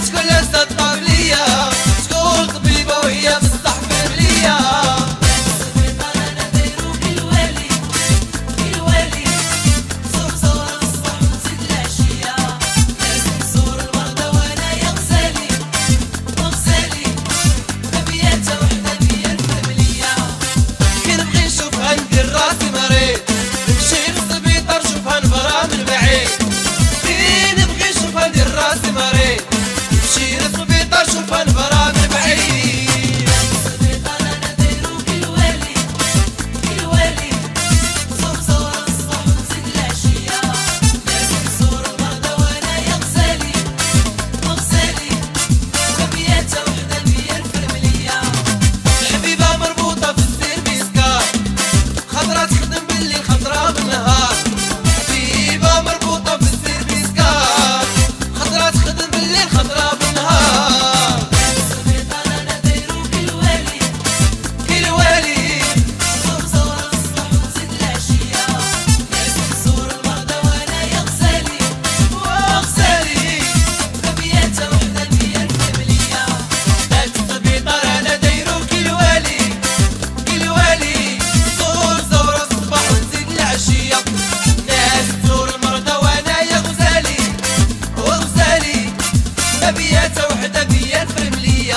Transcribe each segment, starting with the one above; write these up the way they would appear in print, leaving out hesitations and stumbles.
تقول لها طبلية، تقول طبيبة وهي بصح فاملية. السبيطار انا دايرو كالوالي كالوالي، زور زور الصبح وزيد العشية، لازم نزور المرضى وانا يا غزالي وغزالي، بابياتها وحدة هي الفاملية. كي نبغي نشوفها ندير راسي مريض، نمشي للسبيطار نشوفها نبرا من بعيد. كي نبغي نشوفها ندير راسي مريض، نمشي للسبيطار نشوفها نبرا من بعيد. السبيطار انا دايرو كالوالي كالوالي، زور زور الصبح وزيد العشية، لازم نزور المرضى وانا يا غزالي وغزالي، بابياتها وحدة هي الفاملية. الحبيبة مربوطة في السير بسكار، خضرا تخدم بالليل خضرا بالنهار. حبيبة مربوطة في السير بسكار، خضرا تخدم بالليل خضرا بالنهار. السبيطار انا دايرو كالوالي كالوالي زور زور الصبح وزيد العشية، لازم نزور المرضى وانا يا غزالي وغزالي، بابياتها وحدة هي الفاملية. السبيطار انا دايرو كالوالي كالوالي، زور زور الصباح ونزيد العشية، ناس تزور المرضى وانا يا غزالي وغزالي، بابياتها وحدة بيا الفاملية.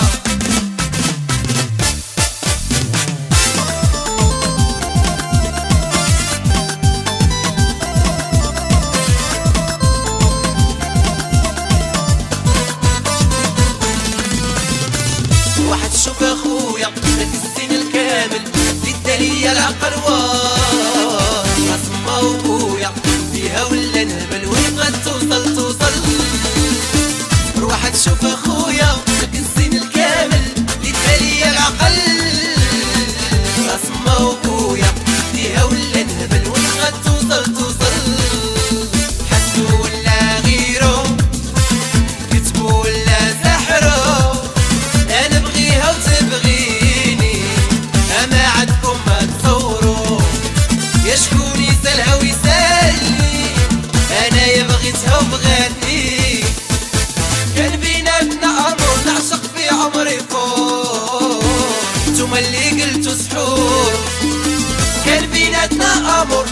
واحد شوف اخويا ذاك السن الكامل، ديت ليا العقل راس ما وبويا، فيها ولا نهبل وين بغات توصل توصل. واحد شوف اخويا ذاك السن الكامل، ديت ليا العقل راس ما وبويا، فيها ولا نهبل وين بغات توصل توصل. حسو ولا غيرو، كتبو ولا سحرو، انا بغيها وتبغيني، اما عندكم ما تصوروا، يا شكون يسالها ويسالني، انا يا بغيتها وبغاتني. كان بيناتنا امر نعشق في عمري فوق، نتوما اللي قلتو سحور. كان بيناتنا امر